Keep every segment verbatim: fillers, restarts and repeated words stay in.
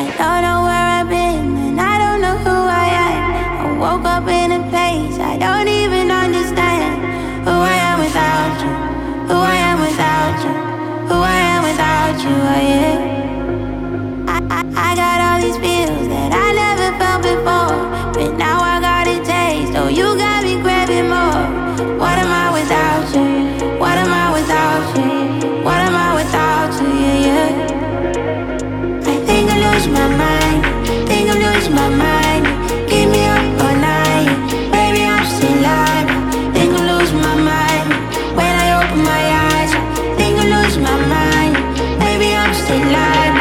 I don't know where I've been and I don't know who I am. I woke up in a place I don't even understand. Who I am without you, who I am without you, who I am without you, oh yeah. I, I, I got all these feels that I never felt before, but now I got a taste, oh you got me craving more. What am I without you, what am I without you, what am I without you, yeah, yeah. I think I lose my mind, think I lose my mind. Keep me up all night, baby I'm still alive. Think I lose my mind, when I open my eyes. Think I lose my mind, baby I'm still alive.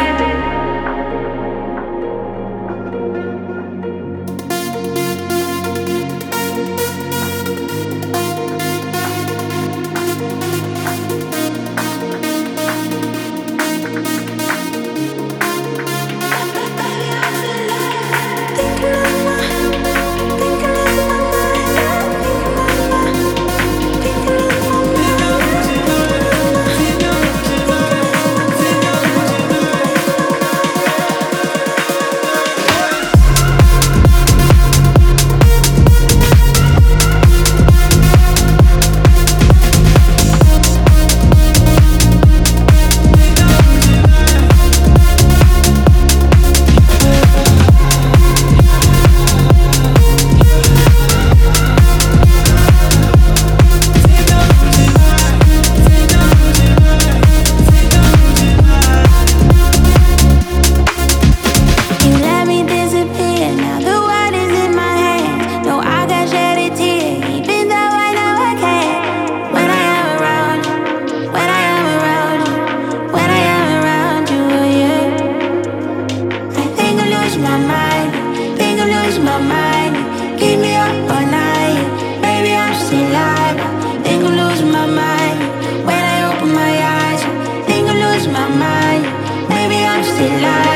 My mind, keep me up all night, baby I'm still alive. Think I lose my mind, when I open my eyes. Think I lose my mind, baby I'm still alive.